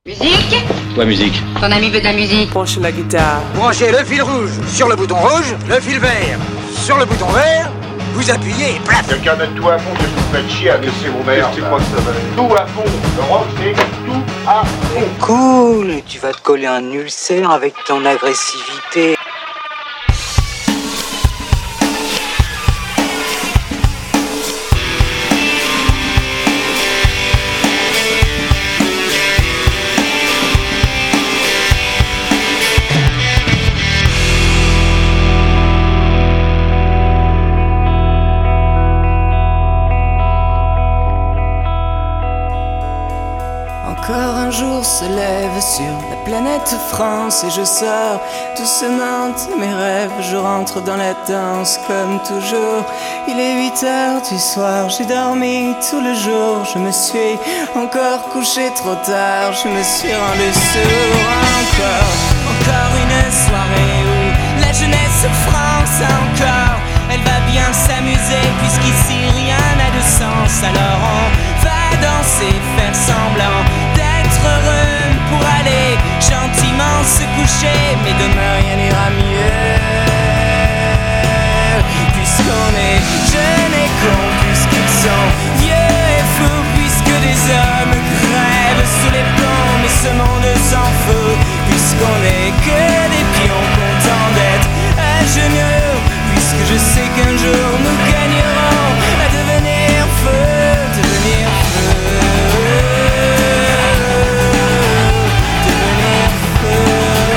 Musique ? Quoi, musique ? Ton ami veut de la musique. Branche la guitare. Branchez le fil rouge sur le bouton rouge, le fil vert sur le bouton vert, vous appuyez et plaf. Quelqu'un mettre tout à fond, que vous faites chier à laisser vos mères. C'est quoi que ça va être ? Tout à fond. Le rock, c'est tout à fond. Cool, tu vas te coller un ulcère avec ton agressivité. Encore un jour se lève sur la planète France et je sors doucement de mes rêves. Je rentre dans la danse comme toujours. Il est 8h du soir, j'ai dormi tout le jour. Je me suis encore couché trop tard, je me suis rendu sourd. Encore une soirée où la jeunesse France encore. Elle va bien s'amuser puisqu'ici rien n'a de sens. Alors on va danser, faire semblant d'être heureux pour aller gentiment se coucher. Mais demain rien n'ira mieux, puisqu'on est jeunes et cons, puisqu'ils sont vieux et fous, puisque des hommes crèvent sous les plombs. Mais ce monde s'en fout, puisqu'on est que des pions contents d'être à genoux. Puisque je sais qu'un jour nous gagnerons à devenir feu, devenir feu, devenir feu.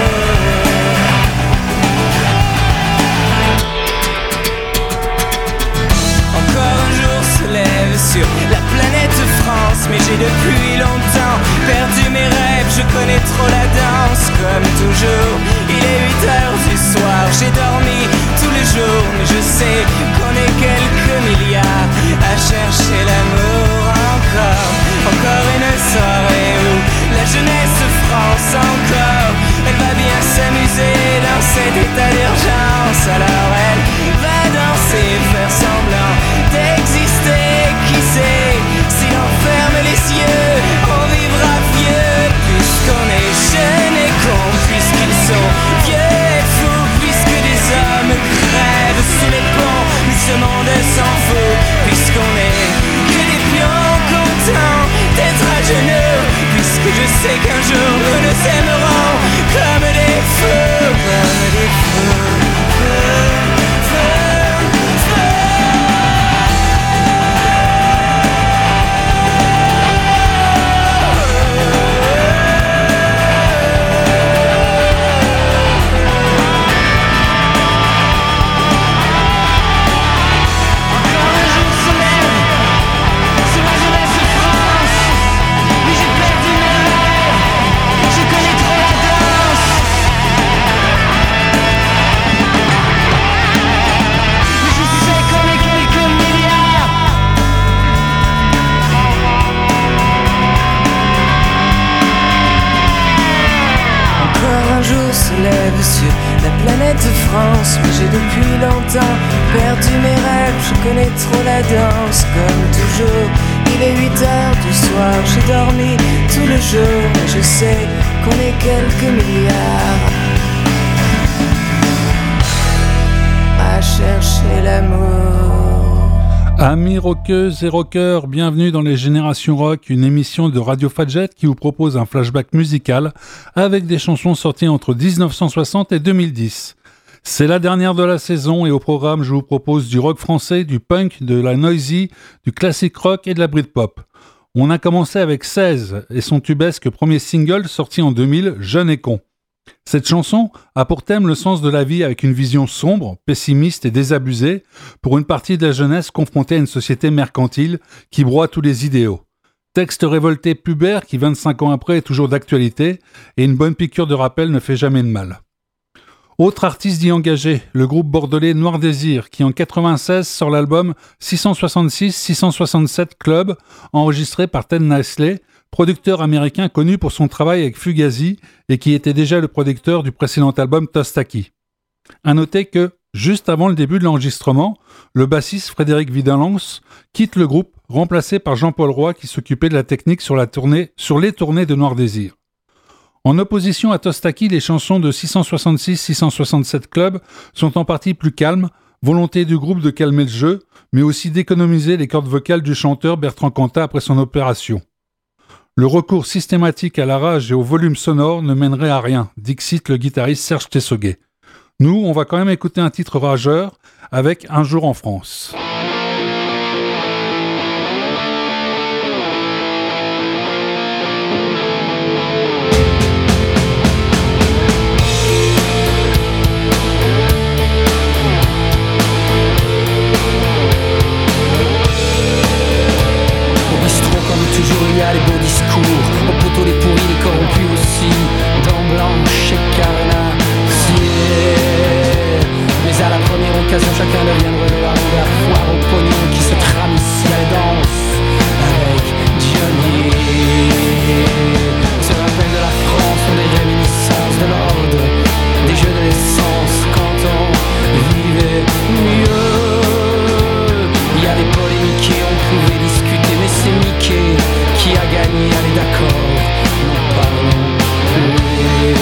Encore un jour se lève sur la planète France, mais j'ai depuis longtemps perdu mes rêves. Je connais trop la danse, comme toujours. Il est 8h du soir, j'ai dormi tous les jours, mais je sais qu'on est quelques milliards à chercher l'amour encore une soirée où la jeunesse France encore. Elle va bien s'amuser dans cet état d'urgence. Alors elle va danser, faire semblant d'exister. Qui sait, si l'on ferme les yeux, on vivra vieux, puisqu'on est jeunes et cons, puisqu'ils sont vieux et fous, puisque des hommes crèvent sous les ponts. Mais ce monde s'en fout, puisqu'on est que des pions contents d'être à genoux, puisque je sais qu'un jour nous nous aimerons comme des feux, comme des feux, feux, feux, feux. Sur la planète France, mais j'ai depuis longtemps perdu mes rêves. Je connais trop la danse, comme toujours. Il est 8h du soir, j'ai dormi tout le jour, mais je sais qu'on est quelques milliards à chercher l'amour. Amis rockeuses et rockeurs, bienvenue dans les Générations Rock, une émission de Radio Fadjet qui vous propose un flashback musical avec des chansons sorties entre 1960 et 2010. C'est la dernière de la saison et au programme, je vous propose du rock français, du punk, de la noisy, du classic rock et de la Britpop. On a commencé avec 16 et son tubesque premier single sorti en 2000, Jeune et con. Cette chanson a pour thème le sens de la vie avec une vision sombre, pessimiste et désabusée pour une partie de la jeunesse confrontée à une société mercantile qui broie tous les idéaux. Texte révolté pubère qui 25 ans après est toujours d'actualité et une bonne piqûre de rappel ne fait jamais de mal. Autre artiste y engagé, le groupe bordelais Noir Désir qui en 96 sort l'album 666-667 Club enregistré par Ted Niceley, producteur américain connu pour son travail avec Fugazi et qui était déjà le producteur du précédent album Tostaki. À noter que, juste avant le début de l'enregistrement, le bassiste Frédéric Vidalens quitte le groupe, remplacé par Jean-Paul Roy qui s'occupait de la technique sur les tournées de Noir Désir. En opposition à Tostaki, les chansons de 666-667 Club sont en partie plus calmes, volonté du groupe de calmer le jeu, mais aussi d'économiser les cordes vocales du chanteur Bertrand Cantat après son opération. Le recours systématique à la rage et au volume sonore ne mènerait à rien, dixit le guitariste Serge Tessoguet. Nous, on va quand même écouter un titre rageur avec Un jour en France. Toujours il y a les beaux discours, au poteau les pourris, les corrompus aussi, dents blanches et carnassiers. Mais à la première occasion, chacun deviendrait le harou de la foire au pognon qui se trame ici à la danse avec Johnny. Se rappelle de la France, ont des réminiscences de l'ordre des jeux de l'essence quand on vivait mieux. Il y a des polémiques et on pouvait discuter, mais c'est Mickey qui a gagné, allez d'accord, n'en parlons plus.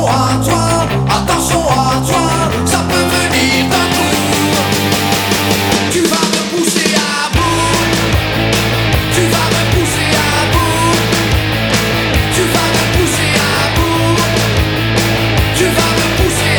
attention à toi, ça peut venir d'un coup. Tu vas me pousser à bout, tu vas me pousser à bout, tu vas me pousser à bout, tu vas me pousser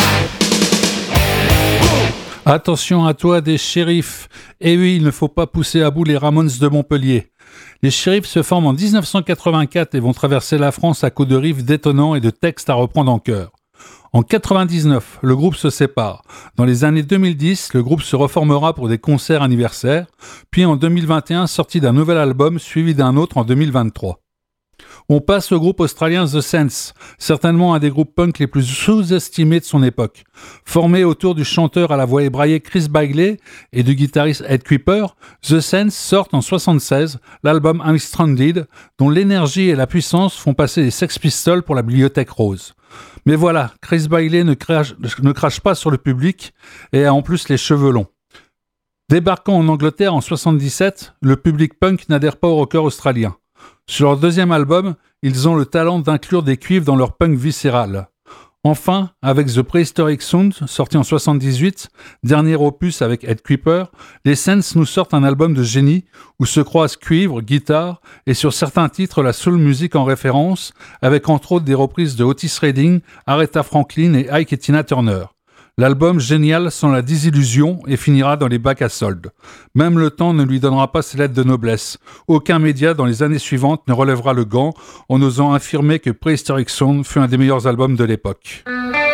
à bout. Attention à toi des shérifs. Et oui, il ne faut pas pousser à bout les Ramones de Montpellier. Les shérifs se forment en 1984 et vont traverser la France à coups de riffs détonnants et de textes à reprendre en chœur. En 99, le groupe se sépare. Dans les années 2010, le groupe se reformera pour des concerts anniversaires, puis en 2021, sortie d'un nouvel album suivi d'un autre en 2023. On passe au groupe australien The Sense, certainement un des groupes punk les plus sous-estimés de son époque. Formé autour du chanteur à la voix ébraillée Chris Bailey et du guitariste Ed Kuiper, The Sense sort en 1976 l'album I'm Stranded, dont l'énergie et la puissance font passer les Sex Pistols pour la Bibliothèque Rose. Mais voilà, Chris Bailey ne crache pas sur le public et a en plus les cheveux longs. Débarquant en Angleterre en 1977, le public punk n'adhère pas aux rockers australiens. Sur leur deuxième album, ils ont le talent d'inclure des cuivres dans leur punk viscéral. Enfin, avec The Prehistoric Sound, sorti en 1978, dernier opus avec Ed Kuiper, les Sense nous sortent un album de génie où se croisent cuivre, guitare et sur certains titres la soul music en référence, avec entre autres des reprises de Otis Redding, Aretha Franklin et Ike et Tina Turner. L'album génial sent la désillusion et finira dans les bacs à soldes. Même le temps ne lui donnera pas ses lettres de noblesse. Aucun média dans les années suivantes ne relèvera le gant en osant affirmer que Prehistoric Sound fut un des meilleurs albums de l'époque.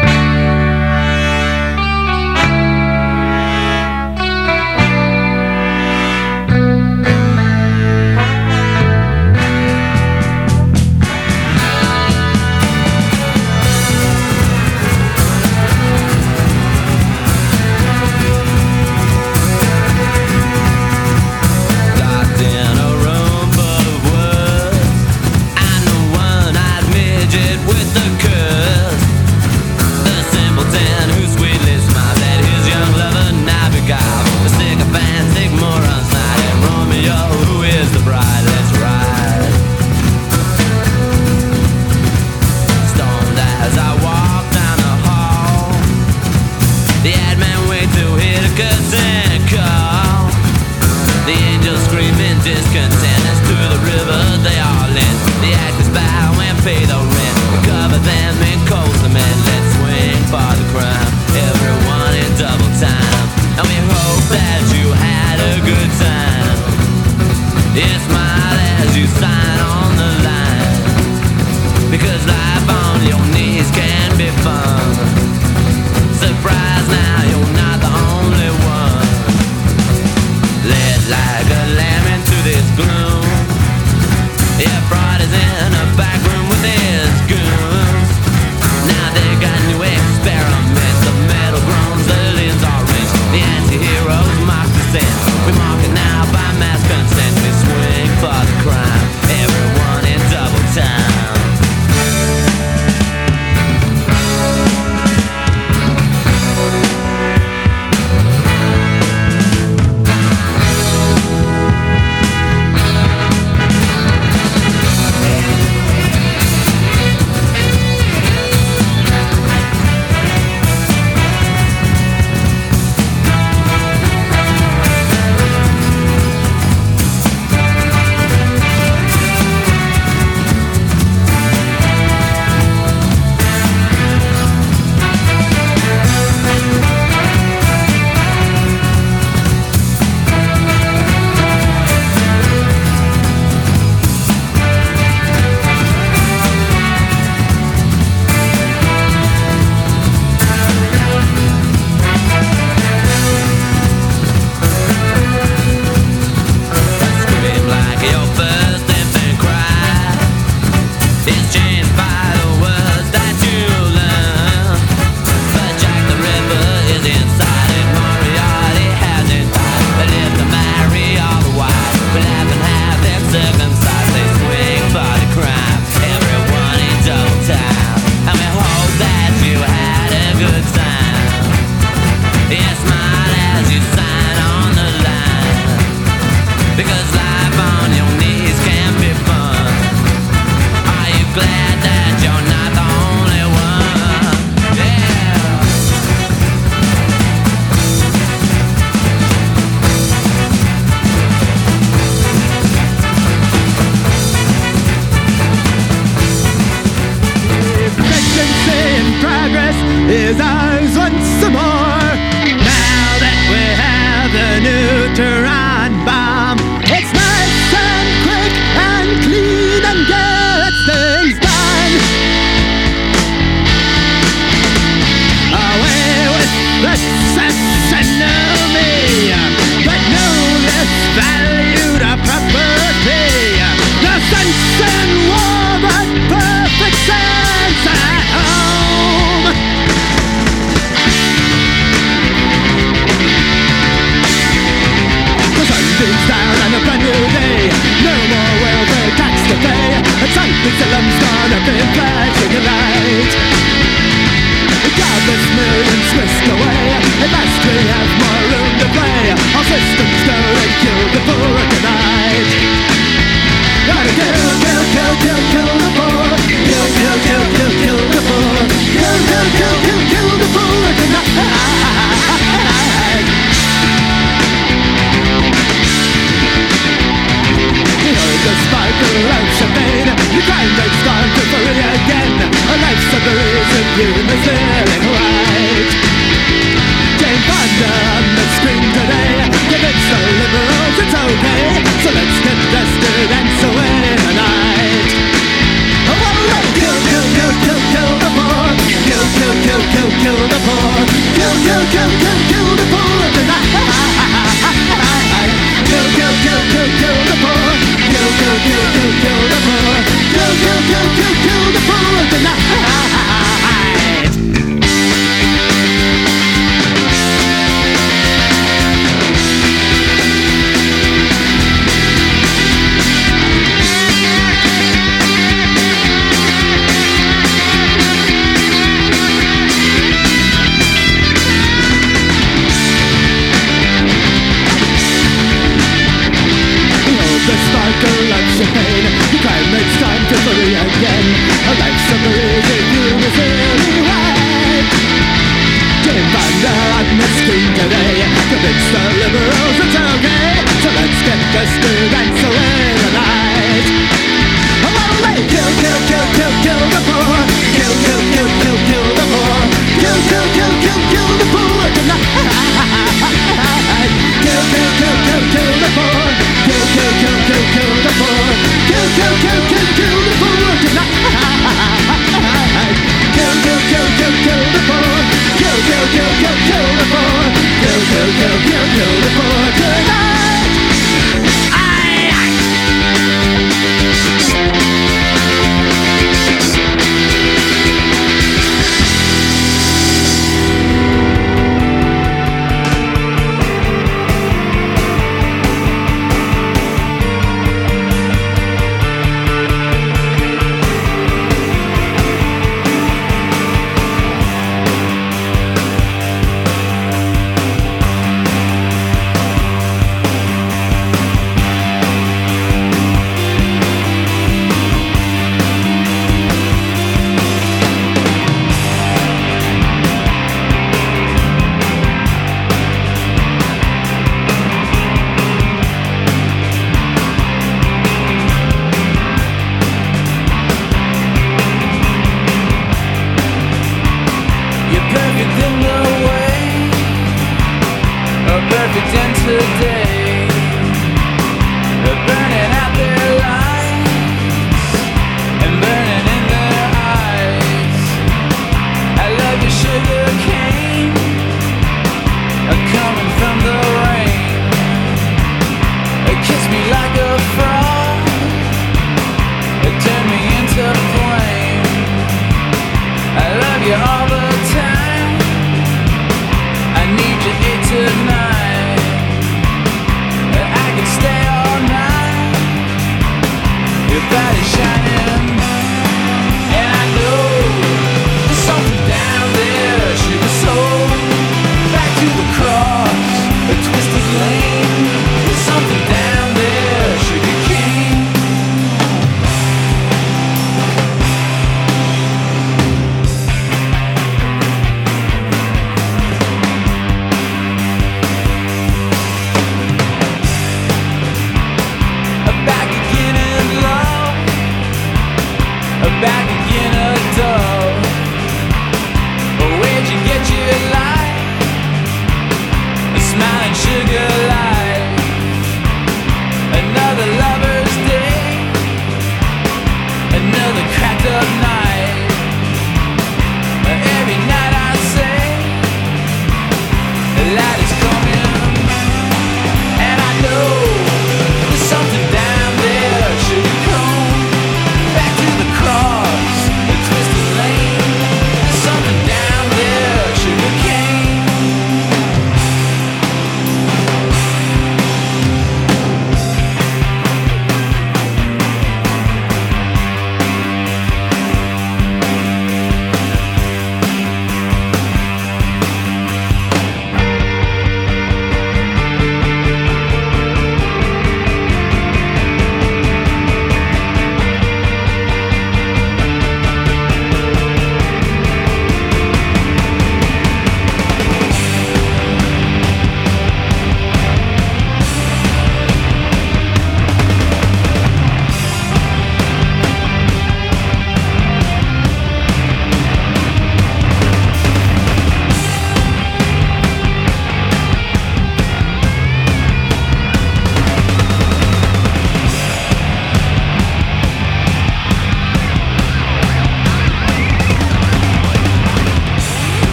With the curse, the simpleton who sweetly smiled at his young lover Nabokov, the sycophantic moron's night, and Romeo, who is the bride. Let's ride. Stoned as I walk down the hall, the ad man wait to hear the curtain call. The angels screaming discontent as to the river they all in. The actors bow and pay the rent. Cover them in cold cement. Let's swing for the crime, everyone in double time. And we hope that you had a good time. Yeah, smile as you sign on the line, because life on your knees can be fun. Surprise now, you're not the only one. Led like a lamb into this gloom. Yeah, Freud is in a back room with his goons. Now they got new experiments. The metal groans, the limbs are rich. The anti-heroes mock dissent. We mark it now by mass consent. We swing for the crime, everyone in double time. you the feeling right. Jane Fonda on the screen today, convince the liberals it's okay, so let's get dressed to dance away the night. Oh, let's kill, kill, kill, kill, kill the poor. Kill, kill, kill, kill, kill the poor. Kill, kill, kill, kill, kill the poor tonight. Kill, kill, kill, kill, kill the poor. Kill, kill, kill, kill, kill the poor. Kill, kill, kill, kill, kill the poor tonight. The crime makes time to free again. A life's a breeze if you were feeling right. Jane Fonda on the screen today, convince the liberals it's okay, so let's get dressed to dance away the night. Oh, well, kill, kill, kill, kill, kill the poor. Kill, kill, kill, kill, kill the poor. Kill, kill, kill, kill, kill the poor tonight. Kill, kill, kill, kill, kill the poor. Kill, kill, kill, kill, kill the poor. Kill, kill, kill, kill, kill the poor tonight.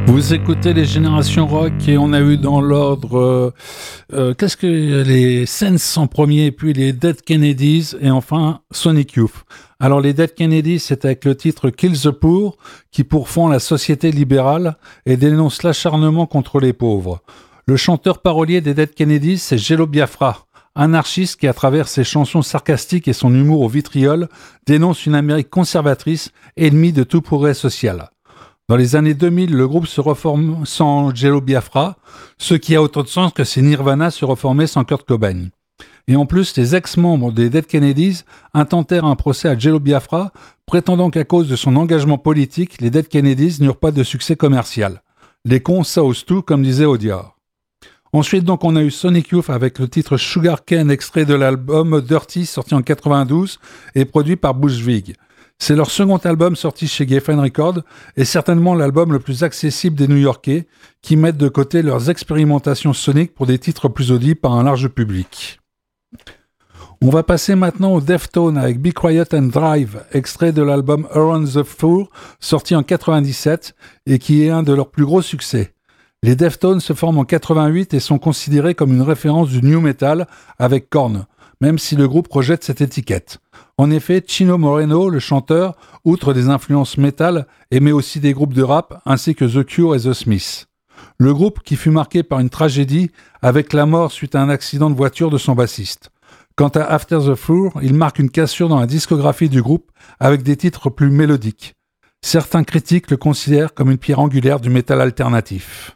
Vous écoutez les Générations Rock et on a eu dans l'ordre qu'est-ce que les Sense en premier, puis les Dead Kennedys et enfin Sonic Youth. Alors les Dead Kennedys, c'est avec le titre Kill the Poor qui pourfend la société libérale et dénonce l'acharnement contre les pauvres. Le chanteur parolier des Dead Kennedys, c'est Jello Biafra, anarchiste qui, à travers ses chansons sarcastiques et son humour au vitriol, dénonce une Amérique conservatrice, ennemie de tout progrès social. Dans les années 2000, le groupe se reforme sans Jello Biafra, ce qui a autant de sens que si Nirvana se reformait sans Kurt Cobain. Et en plus, les ex-membres des Dead Kennedys intentèrent un procès à Jello Biafra, prétendant qu'à cause de son engagement politique, les Dead Kennedys n'eurent pas de succès commercial. Les cons, ça ose tout, comme disait Audiard. Ensuite, donc, on a eu Sonic Youth avec le titre Sugar Cane, extrait de l'album Dirty, sorti en 92 et produit par Bushwig. C'est leur second album sorti chez Geffen Records et certainement l'album le plus accessible des New-Yorkais qui mettent de côté leurs expérimentations soniques pour des titres plus audibles par un large public. On va passer maintenant au Deftones avec Be Quiet and Drive, extrait de l'album Around the Floor, sorti en 97 et qui est un de leurs plus gros succès. Les Deftones se forment en 88 et sont considérés comme une référence du new metal avec Korn, même si le groupe rejette cette étiquette. En effet, Chino Moreno, le chanteur, outre des influences métal, aimait aussi des groupes de rap ainsi que The Cure et The Smiths. Le groupe qui fut marqué par une tragédie avec la mort suite à un accident de voiture de son bassiste. Quant à After the Floor, il marque une cassure dans la discographie du groupe avec des titres plus mélodiques. Certains critiques le considèrent comme une pierre angulaire du métal alternatif.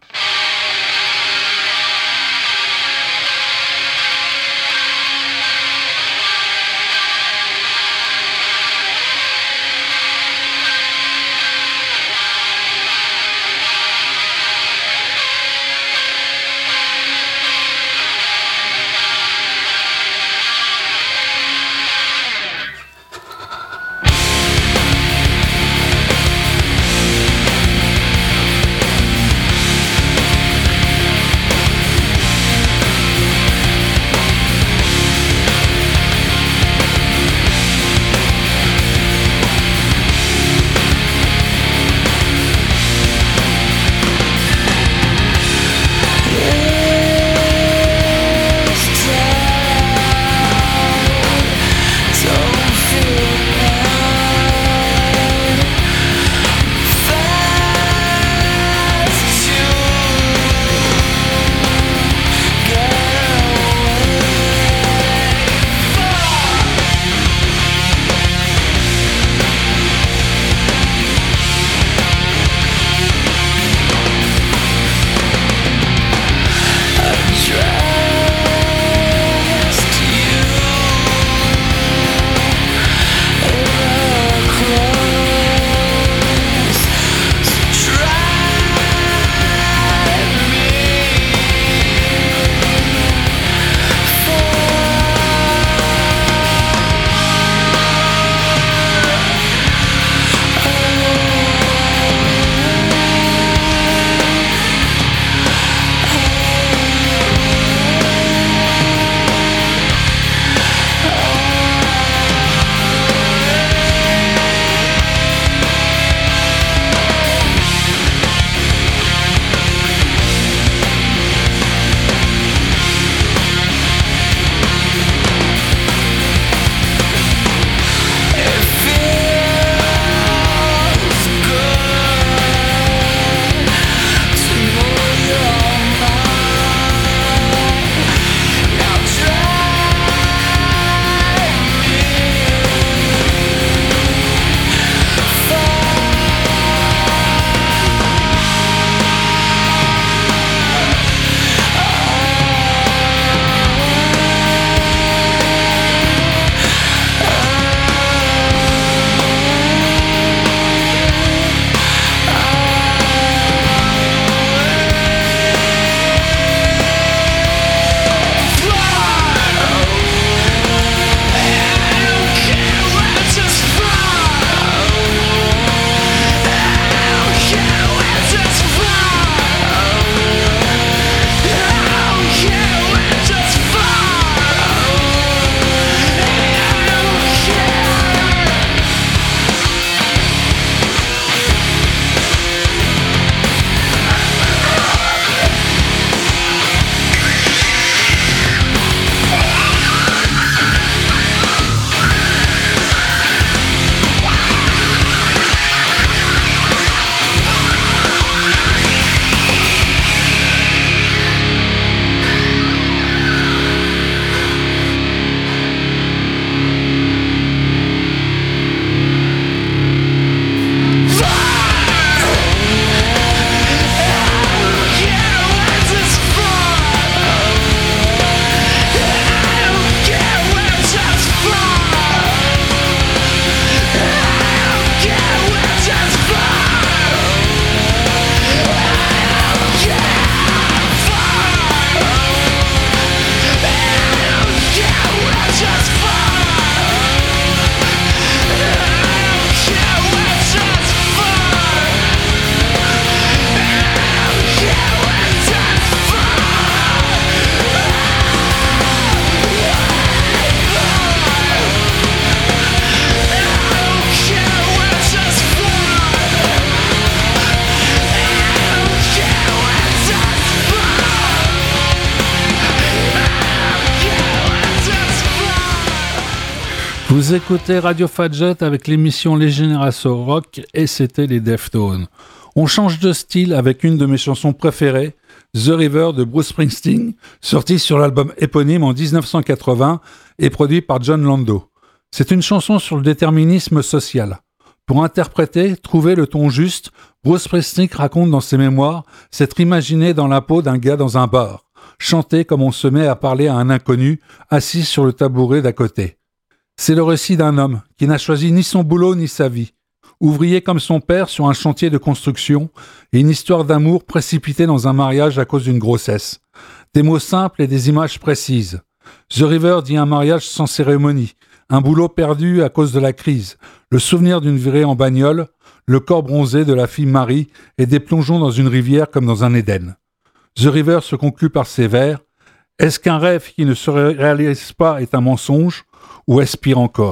Vous écoutez Radio Fadjet avec l'émission Les Générations Rock et c'était les Deftones. On change de style avec une de mes chansons préférées, The River de Bruce Springsteen, sortie sur l'album éponyme en 1980 et produit par John Landau. C'est une chanson sur le déterminisme social. Pour interpréter, trouver le ton juste, Bruce Springsteen raconte dans ses mémoires s'être imaginé dans la peau d'un gars dans un bar, chanter comme on se met à parler à un inconnu assis sur le tabouret d'à côté. C'est le récit d'un homme qui n'a choisi ni son boulot ni sa vie, ouvrier comme son père sur un chantier de construction et une histoire d'amour précipitée dans un mariage à cause d'une grossesse. Des mots simples et des images précises. The River dit un mariage sans cérémonie, un boulot perdu à cause de la crise, le souvenir d'une virée en bagnole, le corps bronzé de la fille Marie et des plongeons dans une rivière comme dans un Éden. The River se conclut par ces vers. Est-ce qu'un rêve qui ne se réalise pas est un mensonge ou est-ce pire encore ?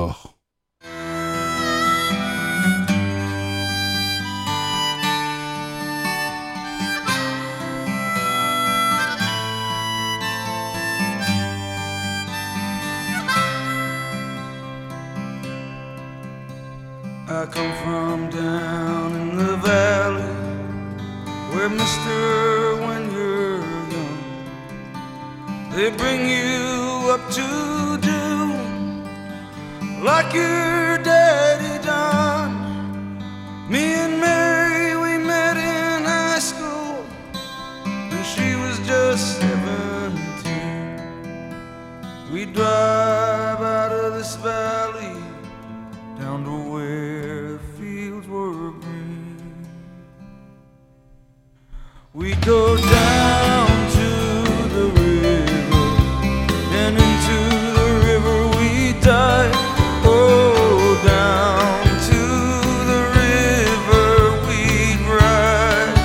I come from down in the valley where, mister, when you're young, they bring you up to do like your daddy done. Me and Mary, we met in high school and she was just 17. We drive out of this valley down to where fields were green. We go down to the river, and into the river we dive. Oh, down to the river we ride.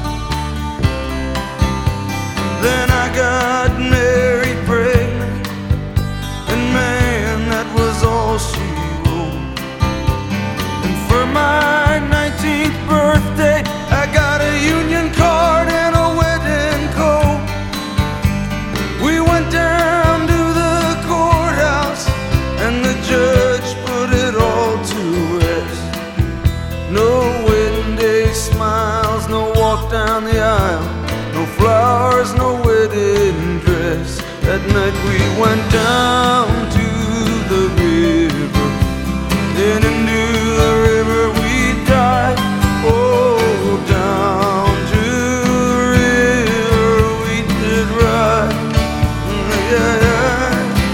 Then I got Mary pregnant, and man, that was all she wrote. For my 19th birthday, I got a union card and a wedding coat. We went down to the courthouse and the judge put it all to rest. No wedding day smiles, no walk down the aisle, no flowers, no wedding dress. That night we went down to the river, then into the river we dive. Oh, down to the river we did ride. Yeah, yeah.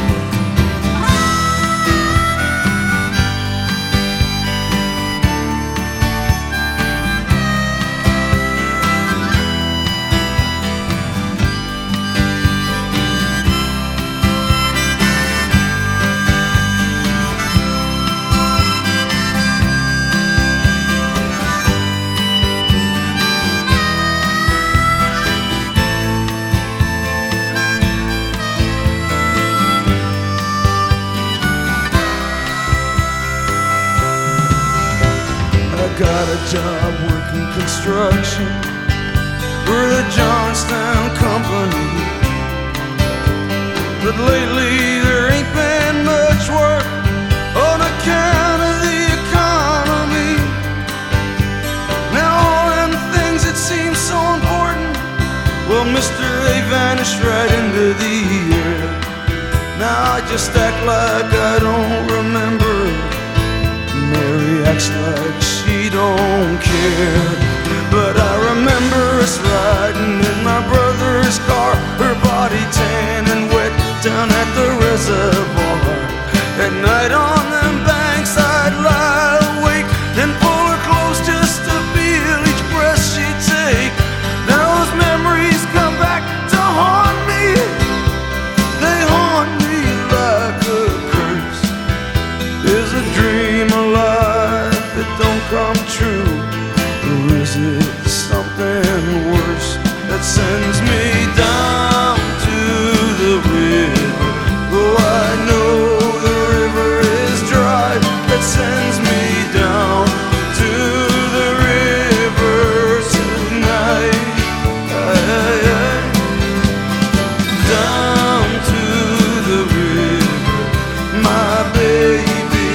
Got a job working construction for the Johnstown Company, but lately there ain't been much work on account of the economy. Now all them things that seem so important, well, mister, they vanish right into the air. Now I just act like I don't remember. Mary acts like she don't care, but I remember us riding in my brother's car, her body tan and wet down at the reservoir. At night on them banks I'd lie awake, then pull her close just to feel each breath she'd take. Now those memories come back to haunt me, they haunt me like a curse. Is a dream alive that don't come true, or is it something worse that sends me down to the river? Oh, I know the river is dry, that sends me down to the river tonight. Down to the river, my baby.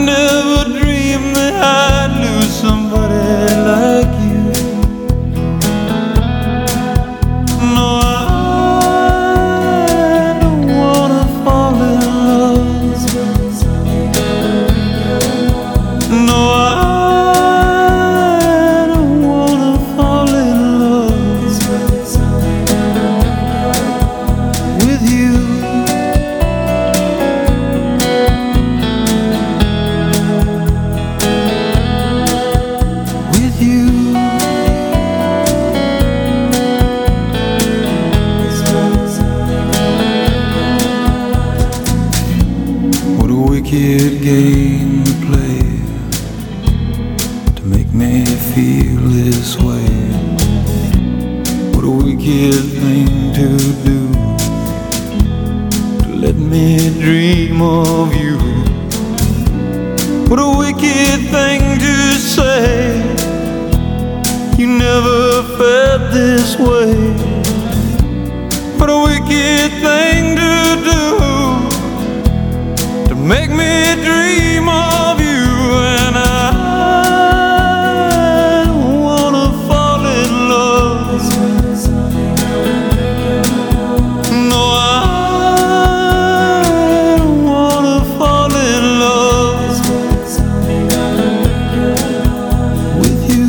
never dreamed that I'd lose somebody like you. No, I don't wanna fall in love. No, I don't wanna fall in love with you. Wicked game to play to make me feel this way. What a wicked thing to do, to let me dream of you. What a wicked thing to say, you never felt this way. What a wicked thing to do, make me dream of you. And I don't wanna fall in love. No, I don't wanna fall in love with you.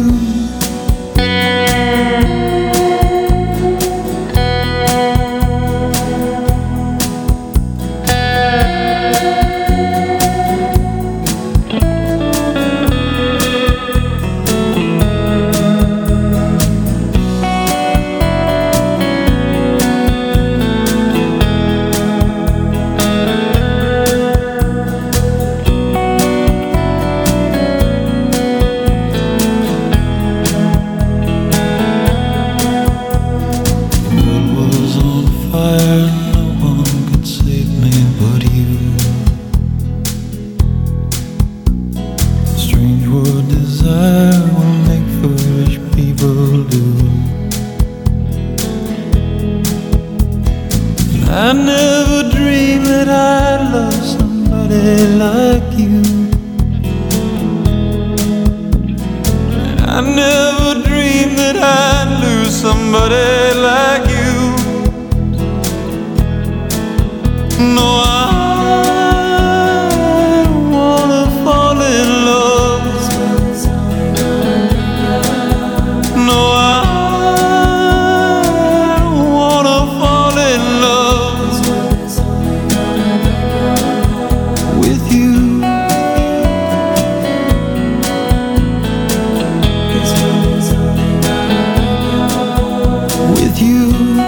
I never dreamed that I'd love somebody like you. And I never dreamed that I'd lose somebody like you. No, I don't wanna fall in love. No, I don't wanna fall in love with you. With you.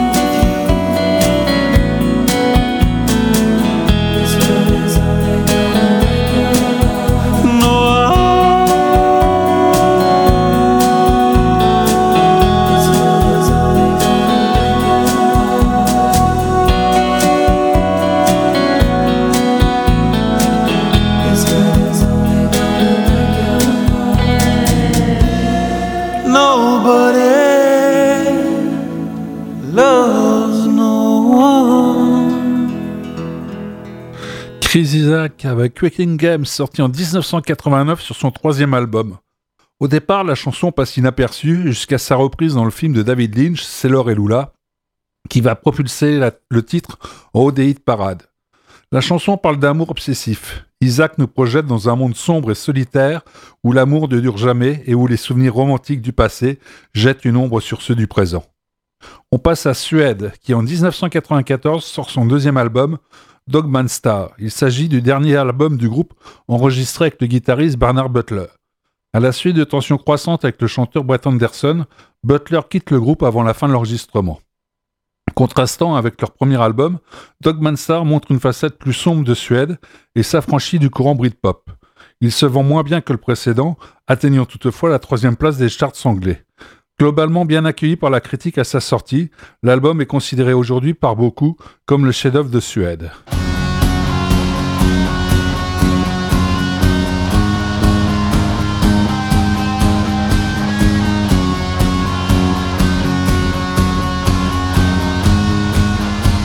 Chris Isaak avec Waking Games, sorti en 1989 sur son troisième album. Au départ, la chanson passe inaperçue jusqu'à sa reprise dans le film de David Lynch, Sailor et Lula, qui va propulser le titre en haut des hit parades. La chanson parle d'amour obsessif. Isaac nous projette dans un monde sombre et solitaire où l'amour ne dure jamais et où les souvenirs romantiques du passé jettent une ombre sur ceux du présent. On passe à Suède, qui en 1994 sort son deuxième album, Dogman Star. Il s'agit du dernier album du groupe enregistré avec le guitariste Bernard Butler. À la suite de tensions croissantes avec le chanteur Brett Anderson, Butler quitte le groupe avant la fin de l'enregistrement. Contrastant avec leur premier album, Dogman Star montre une facette plus sombre de Suède et s'affranchit du courant Britpop. Il se vend moins bien que le précédent, atteignant toutefois la 3e place des charts anglais. Globalement bien accueilli par la critique à sa sortie, l'album est considéré aujourd'hui par beaucoup comme le chef-d'œuvre de Suède.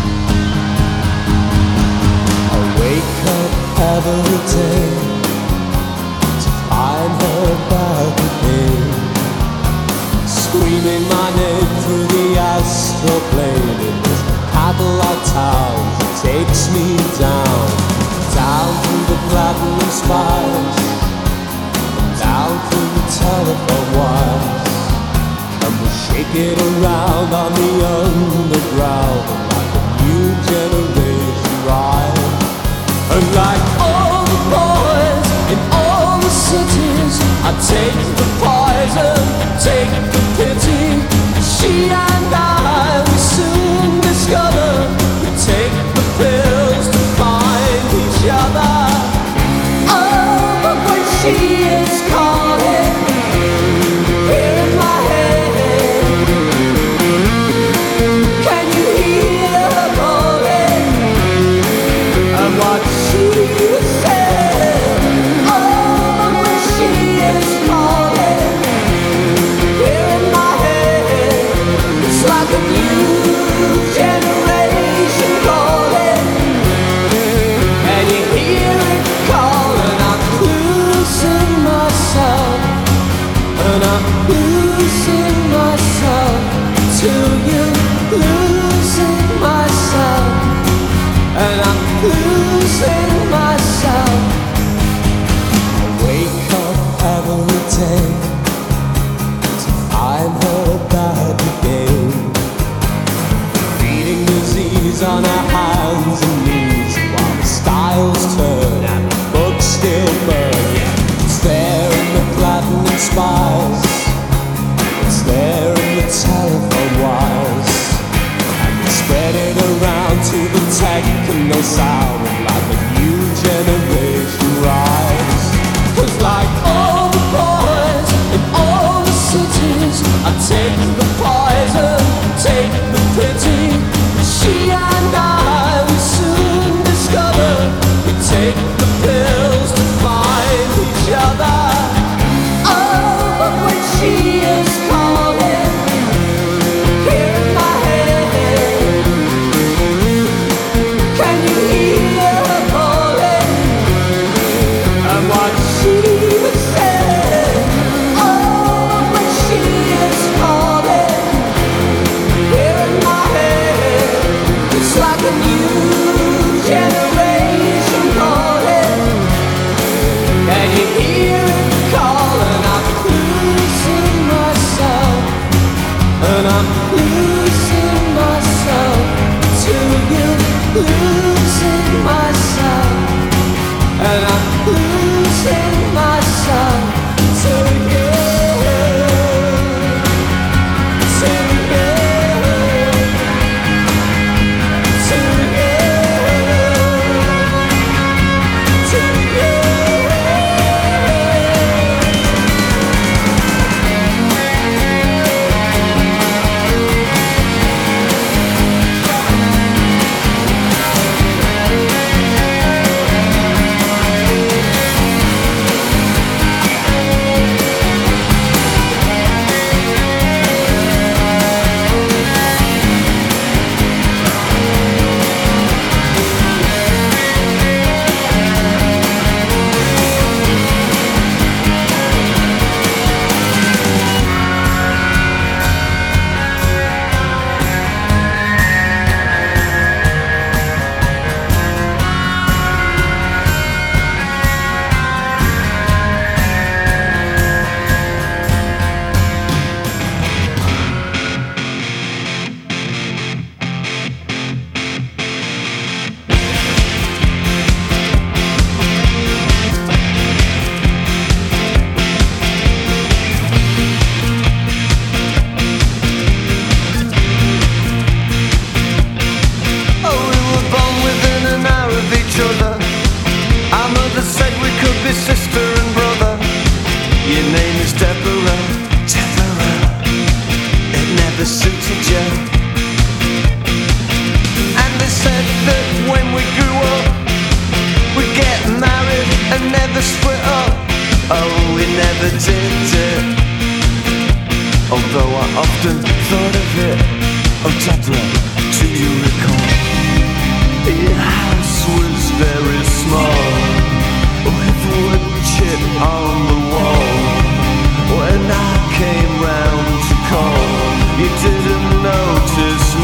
Every day proclaiming this Cadillac town. It takes me down, down through the platinum spires, down through the telephone wires, and we shake it around on the underground like a new generation ride. And like all the boys in all the cities, I take the poison, take the pity. She and I, we soon discover, we take the pills to find each other. Oh, but when she is calling, here in my head, can you hear her calling? And what she said. Oh, but when she is calling, here in my head, it's like a new generation calling. And you hear it calling. I'm losing myself, and I'm losing myself to you. Losing myself, and I'm losing myself. I wake up every day to find her back again, feeding disease on her hands and knees, while the styles turn and the books still burn. Yeah, it's there in the platinum spires, it's there in the telephone wires, and we spread it around to the techno sound like a new generation rise. 'Cause like all the boys in all the cities, I take the poison, take the pity. She and I, we soon discover, we take the pills to find each other. Oh, but when she is calling, here in my head, can you hear her calling? And what she said. Oh, when she is calling, here in my head, it's like a new generation calling. Can you hear it calling? I'm losing myself, and I'm losing myself to you. Losing myself, and I'm losing myself to you. To you. To you. To you. Although I often thought of it, oh Deborah, do you recall? Your house was very small, with wood chip on the wall. When I came round to call, you didn't notice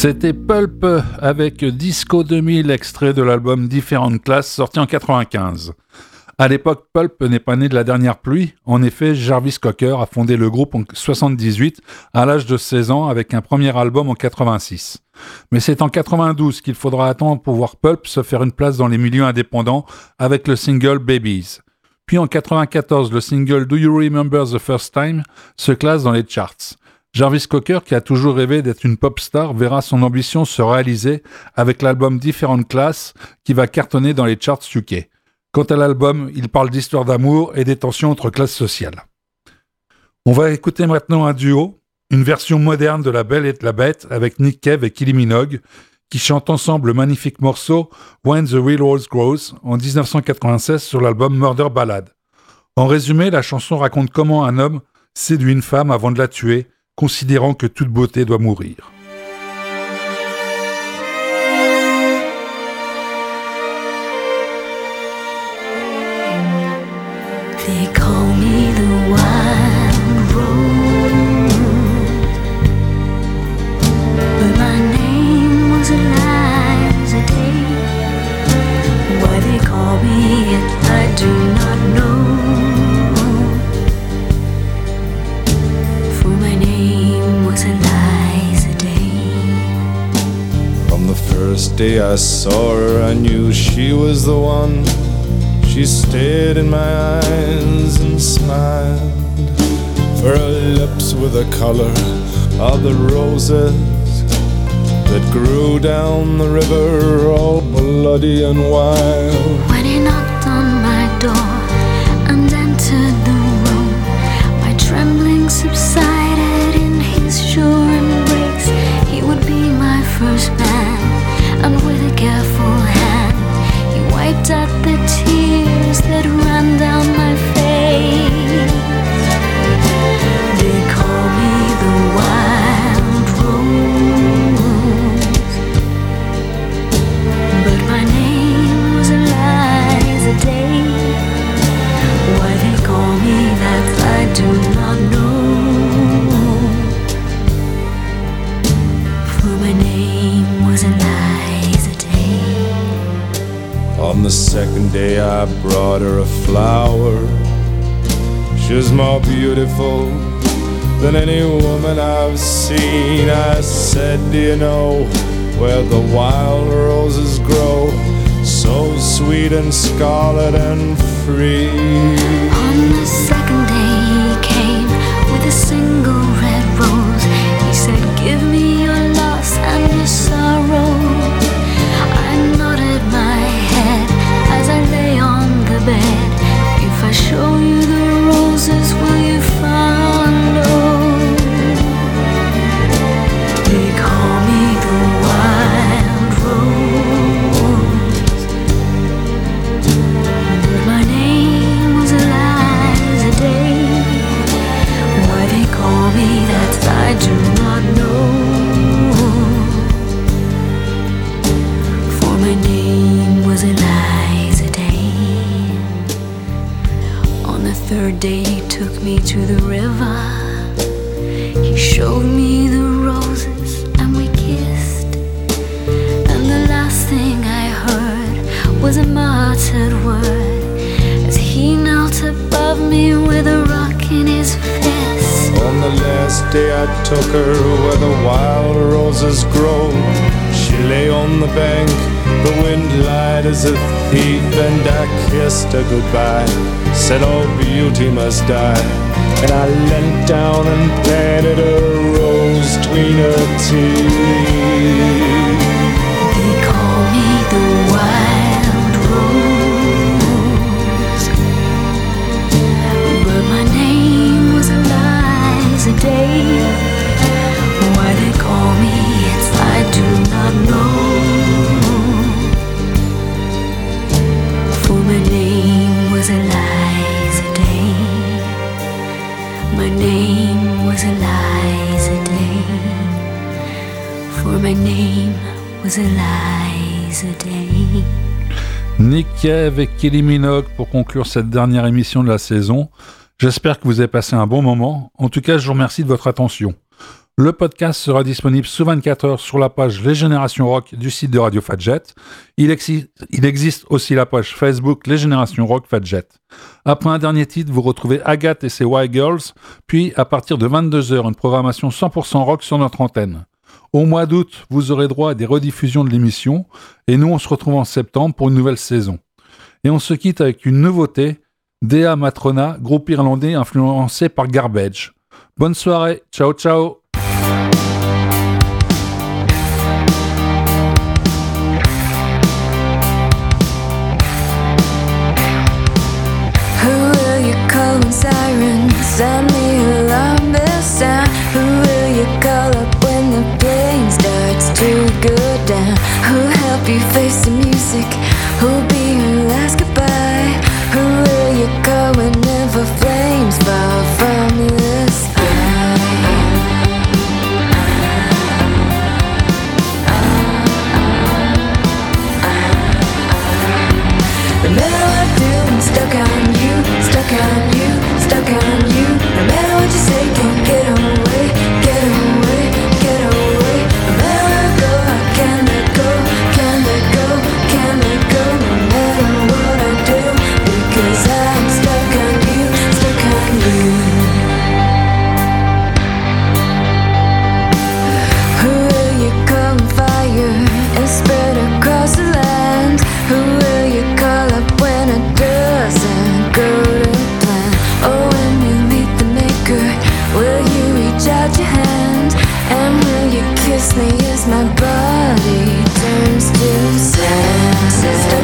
C'était Pulp avec Disco 2000, extrait de l'album Different Class, sorti en 95. À l'époque, Pulp n'est pas né de la dernière pluie. En effet, Jarvis Cocker a fondé le groupe en 78, à l'âge de 16 ans, avec un premier album en 86. Mais c'est en 92 qu'il faudra attendre pour voir Pulp se faire une place dans les milieux indépendants avec le single Babies. Puis en 94, le single Do You Remember the First Time se classe dans les charts. Jarvis Cocker, qui a toujours rêvé d'être une pop star, verra son ambition se réaliser avec l'album Different Class qui va cartonner dans les charts UK. Quant à l'album, il parle d'histoire d'amour et des tensions entre classes sociales. On va écouter maintenant un duo, une version moderne de La Belle et la Bête avec Nick Cave et Kylie Minogue, qui chantent ensemble le magnifique morceau When the Real Rose Grows en 1996 sur l'album Murder Ballad. En résumé, la chanson raconte comment un homme séduit une femme avant de la tuer, considérant que toute beauté doit mourir. They call me the wild rose, but my name was Eliza Day. Why they call me it, I do not know. For my name was Eliza Day. From the first day I saw her, I knew she was the one. She stared in my eyes and smiled, for her lips were the color of the roses that grew down the river, all bloody and wild. When he knocked on my door and entered the room, my trembling subsided in his sure embrace. He would be my first man, and with a careful hand he wiped out the tears that ran down my face. They call me the wild rose, but my name was Eliza Day. Why they call me that I do not know, for my name was Eliza Day. On the second day I brought her a flower. She was more beautiful than any woman I've seen. I said, do you know where the wild roses grow, so sweet and scarlet and free? On the second day he came with a single red rose. He said, give me your loss and your sorrow. I nodded my head as I lay on the bed. If I show you the roses, will you follow? They call me the wild rose, but my name was Eliza Day. Why they call me that I do not know, for my name was Eliza Day. On the third day he took me to the river. He showed me the roses and we kissed, and the last thing I heard was a muttered word as he knelt above me with a rock in his fist. On the last day I took her where the wild roses grow. She lay on the bank, the wind lied as a thief, and I kissed her goodbye, said all beauty must die. And I leant down and planted a rose between her teeth. They call me the wild rose, but my name was Eliza Day. Why they call me it, I do not know, for my name was Eliza Day. My name was Eliza Day, for my name was Eliza Day. Nick Cave et Kylie Minogue pour conclure cette dernière émission de la saison. J'espère que vous avez passé un bon moment. En tout cas, je vous remercie de votre attention. Le podcast sera disponible sous 24 heures sur la page Les Générations Rock du site de Radio Fadjet. Il existe aussi la page Facebook Les Générations Rock Fadjet. Après un dernier titre, vous retrouvez Agathe et ses White Girls, puis à partir de 22h, une programmation 100% rock sur notre antenne. Au mois d'août, vous aurez droit à des rediffusions de l'émission, et nous on se retrouve en septembre pour une nouvelle saison. Et on se quitte avec une nouveauté, Dea Matrona, groupe irlandais influencé par Garbage. Bonne soirée, ciao ciao. When sirens sound the alarm bell sound, who will you call up when the plane starts to go down? Who'll help you face the music? Who'll be your last goodbye? Who will you call whenever flames fall from the sky? No matter what I do, I'm stuck on you, stuck on you. Stuck on you, no matter what you say, can't get away, get away, get away. No matter where I go, I can't let go, can't let go, can't let go. No matter what I do, because I'm stuck on you, stuck on you. Who will you call on fire and spread across the land? Who will you call up when it doesn't go to plan? Oh, when you meet the maker, will you reach out your hand? And will you kiss me as my body turns to sand?